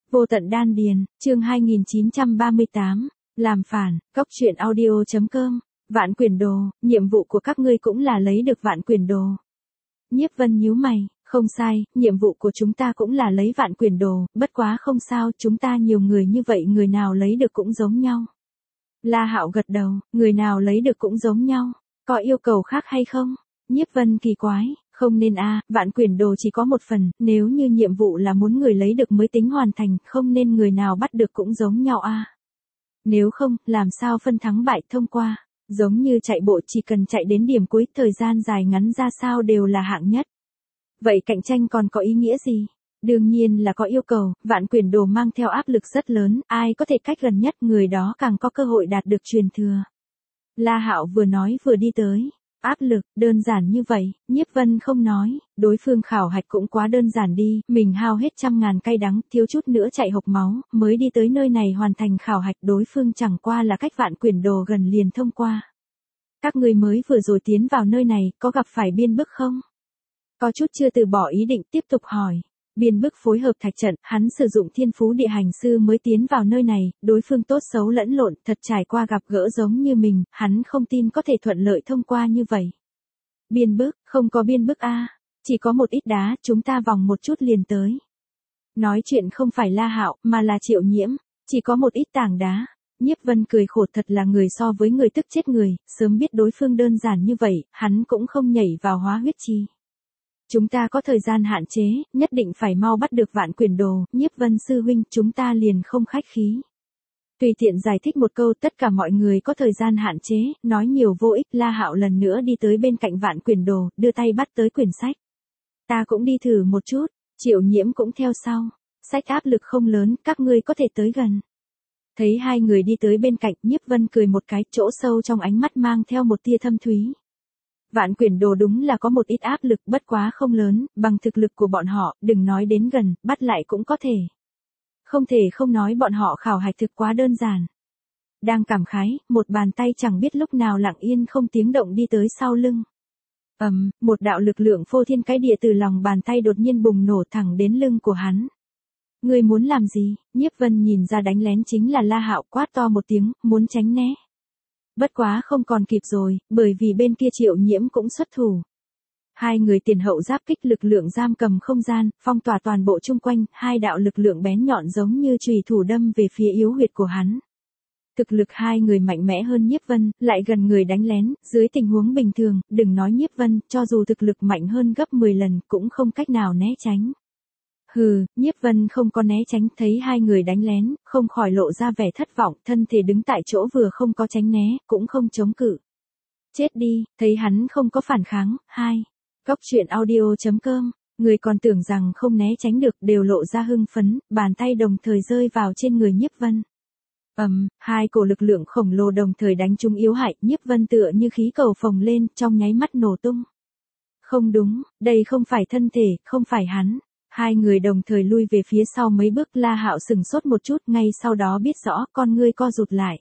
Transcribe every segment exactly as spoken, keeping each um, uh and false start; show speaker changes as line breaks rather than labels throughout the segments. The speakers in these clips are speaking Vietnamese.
Vô tận đan điền, chương hai nghìn chín trăm ba mươi tám, làm phản, cóc truyện audio.com, vạn quyển đồ, nhiệm vụ của các ngươi cũng là lấy được vạn quyển đồ. Nhiếp Vân nhíu mày, không sai, nhiệm vụ của chúng ta cũng là lấy vạn quyển đồ, bất quá không sao, chúng ta nhiều người như vậy người nào lấy được cũng giống nhau. La Hạo gật đầu, người nào lấy được cũng giống nhau, có yêu cầu khác hay không? Nhiếp Vân kỳ quái, không nên a, à, vạn quyển đồ chỉ có một phần, nếu như nhiệm vụ là muốn người lấy được mới tính hoàn thành, không nên người nào bắt được cũng giống nhau a. À. Nếu không, làm sao phân thắng bại thông qua, giống như chạy bộ chỉ cần chạy đến điểm cuối, thời gian dài ngắn ra sao đều là hạng nhất. Vậy cạnh tranh còn có ý nghĩa gì? Đương nhiên là có yêu cầu, vạn quyển đồ mang theo áp lực rất lớn, ai có thể cách gần nhất người đó càng có cơ hội đạt được truyền thừa. La Hạo vừa nói vừa đi tới. Áp lực, đơn giản như vậy, Nhiếp Vân không nói, đối phương khảo hạch cũng quá đơn giản đi, mình hao hết trăm ngàn cay đắng, thiếu chút nữa chạy hộc máu, mới đi tới nơi này hoàn thành khảo hạch, đối phương chẳng qua là cách vạn quyển đồ gần liền thông qua. Các người mới vừa rồi tiến vào nơi này, có gặp phải biên bức không? Có chút chưa từ bỏ ý định, tiếp tục hỏi. Biên bức phối hợp thạch trận, hắn sử dụng thiên phú địa hành sư mới tiến vào nơi này, đối phương tốt xấu lẫn lộn, thật trải qua gặp gỡ giống như mình, hắn không tin có thể thuận lợi thông qua như vậy. Biên bức, không có biên bức a, chỉ có một ít đá, chúng ta vòng một chút liền tới. Nói chuyện không phải La Hạo, mà là Triệu Nhiễm, chỉ có một ít tảng đá. Nhiếp Vân cười khổ, thật là người so với người tức chết người, sớm biết đối phương đơn giản như vậy, hắn cũng không nhảy vào hóa huyết chi. Chúng ta có thời gian hạn chế, nhất định phải mau bắt được vạn quyển đồ, Nhiếp Vân sư huynh, chúng ta liền không khách khí. Tùy tiện giải thích một câu, tất cả mọi người có thời gian hạn chế, nói nhiều vô ích. La Hạo lần nữa đi tới bên cạnh vạn quyển đồ, đưa tay bắt tới quyển sách. Ta cũng đi thử một chút, Triệu Nhiễm cũng theo sau. Sách áp lực không lớn, các ngươi có thể tới gần. Thấy hai người đi tới bên cạnh, Nhiếp Vân cười một cái, chỗ sâu trong ánh mắt mang theo một tia thâm thúy. Vạn quyển đồ đúng là có một ít áp lực, bất quá không lớn, bằng thực lực của bọn họ, đừng nói đến gần, bắt lại cũng có thể. Không thể không nói bọn họ khảo hạch thực quá đơn giản. Đang cảm khái, một bàn tay chẳng biết lúc nào lặng yên không tiếng động đi tới sau lưng. Ầm, um, một đạo lực lượng phô thiên cái địa từ lòng bàn tay đột nhiên bùng nổ thẳng đến lưng của hắn. Ngươi muốn làm gì? Nhiếp Vân nhìn ra đánh lén chính là La Hạo, quát to một tiếng, muốn tránh né. Bất quá không còn kịp rồi, bởi vì bên kia Triệu Nhiễm cũng xuất thủ. Hai người tiền hậu giáp kích, lực lượng giam cầm không gian, phong tỏa toàn bộ chung quanh, hai đạo lực lượng bén nhọn giống như chùy thủ đâm về phía yếu huyệt của hắn. Thực lực hai người mạnh mẽ hơn Nhiếp Vân, lại gần người đánh lén, dưới tình huống bình thường, đừng nói Nhiếp Vân, cho dù thực lực mạnh hơn gấp mười lần cũng không cách nào né tránh. Hừ, Nhiếp Vân không có né tránh, thấy hai người đánh lén, không khỏi lộ ra vẻ thất vọng, thân thể đứng tại chỗ vừa không có tránh né, cũng không chống cự. Chết đi, thấy hắn không có phản kháng, hai. Cóc truyện audio.com, người còn tưởng rằng không né tránh được, đều lộ ra hưng phấn, bàn tay đồng thời rơi vào trên người Nhiếp Vân. Ầm, um, hai cổ lực lượng khổng lồ đồng thời đánh trúng yếu hại, Nhiếp Vân tựa như khí cầu phồng lên, trong nháy mắt nổ tung. Không đúng, đây không phải thân thể, không phải hắn. Hai người đồng thời lui về phía sau mấy bước, La Hạo sừng sốt một chút, ngay sau đó biết rõ, con ngươi co rụt lại.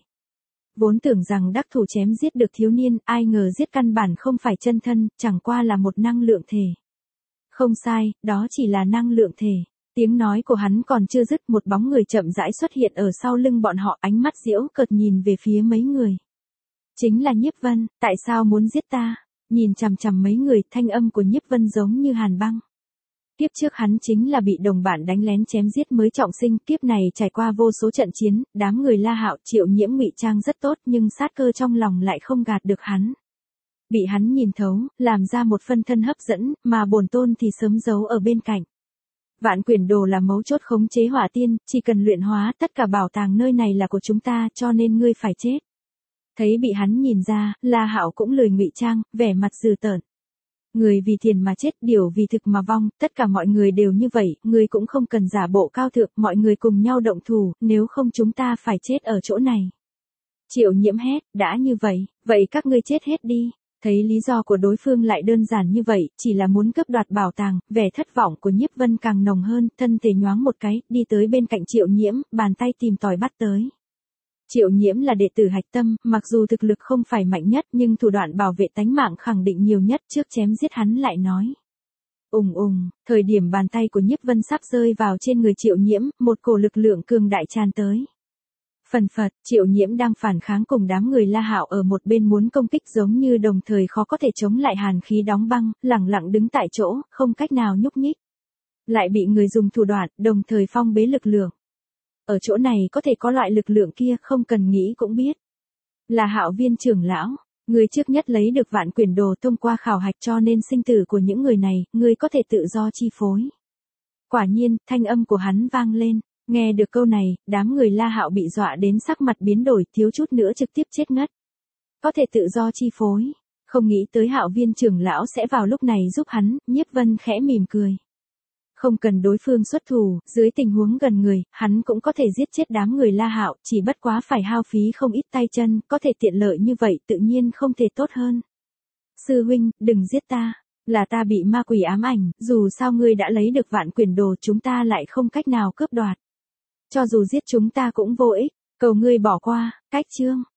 Vốn tưởng rằng đắc thủ chém giết được thiếu niên, ai ngờ giết căn bản không phải chân thân, chẳng qua là một năng lượng thể. Không sai, đó chỉ là năng lượng thể. Tiếng nói của hắn còn chưa dứt, một bóng người chậm rãi xuất hiện ở sau lưng bọn họ, ánh mắt giễu cợt nhìn về phía mấy người. Chính là Nhiếp Vân, tại sao muốn giết ta? Nhìn chằm chằm mấy người, thanh âm của Nhiếp Vân giống như hàn băng. Kiếp trước hắn chính là bị đồng bạn đánh lén chém giết mới trọng sinh, kiếp này trải qua vô số trận chiến, đám người La Hạo, Triệu Nhiễm ngụy trang rất tốt nhưng sát cơ trong lòng lại không gạt được hắn. Bị hắn nhìn thấu, làm ra một phân thân hấp dẫn, mà bổn tôn thì sớm giấu ở bên cạnh. Vạn quyển đồ là mấu chốt khống chế hỏa tiên, chỉ cần luyện hóa, tất cả bảo tàng nơi này là của chúng ta, cho nên ngươi phải chết. Thấy bị hắn nhìn ra, La Hạo cũng lười ngụy trang, vẻ mặt dữ tợn. Người vì tiền mà chết, điều vì thực mà vong, tất cả mọi người đều như vậy, người cũng không cần giả bộ cao thượng, mọi người cùng nhau động thủ, nếu không chúng ta phải chết ở chỗ này. Triệu Nhiễm hét, đã như vậy, vậy các ngươi chết hết đi. Thấy lý do của đối phương lại đơn giản như vậy, chỉ là muốn cướp đoạt bảo tàng, vẻ thất vọng của Nhiếp Vân càng nồng hơn, thân thể nhoáng một cái, đi tới bên cạnh Triệu Nhiễm, bàn tay tìm tòi bắt tới. Triệu Nhiễm là đệ tử hạch tâm, mặc dù thực lực không phải mạnh nhất nhưng thủ đoạn bảo vệ tánh mạng khẳng định nhiều nhất, trước chém giết hắn lại nói. Ùng ùng, thời điểm bàn tay của Nhiếp Vân sắp rơi vào trên người Triệu Nhiễm, một cổ lực lượng cường đại tràn tới. Phần phật, Triệu Nhiễm đang phản kháng cùng đám người La Hạo ở một bên muốn công kích giống như đồng thời khó có thể chống lại hàn khí đóng băng, lẳng lặng đứng tại chỗ, không cách nào nhúc nhích. Lại bị người dùng thủ đoạn, đồng thời phong bế lực lượng. Ở chỗ này có thể có loại lực lượng kia, không cần nghĩ cũng biết. Là Hạo Viên trưởng lão, người trước nhất lấy được Vạn Quyển Đồ thông qua khảo hạch cho nên sinh tử của những người này, người có thể tự do chi phối. Quả nhiên, thanh âm của hắn vang lên. Nghe được câu này, đám người La Hạo bị dọa đến sắc mặt biến đổi, thiếu chút nữa trực tiếp chết ngất. Có thể tự do chi phối, không nghĩ tới Hạo Viên trưởng lão sẽ vào lúc này giúp hắn, Nhiếp Vân khẽ mỉm cười. Không cần đối phương xuất thủ, dưới tình huống gần người, hắn cũng có thể giết chết đám người La Hạo, chỉ bất quá phải hao phí không ít tay chân, có thể tiện lợi như vậy tự nhiên không thể tốt hơn. Sư huynh, đừng giết ta, là ta bị ma quỷ ám ảnh, dù sao ngươi đã lấy được Vạn Quyển Đồ chúng ta lại không cách nào cướp đoạt. Cho dù giết chúng ta cũng vô ích, cầu ngươi bỏ qua, cách chương.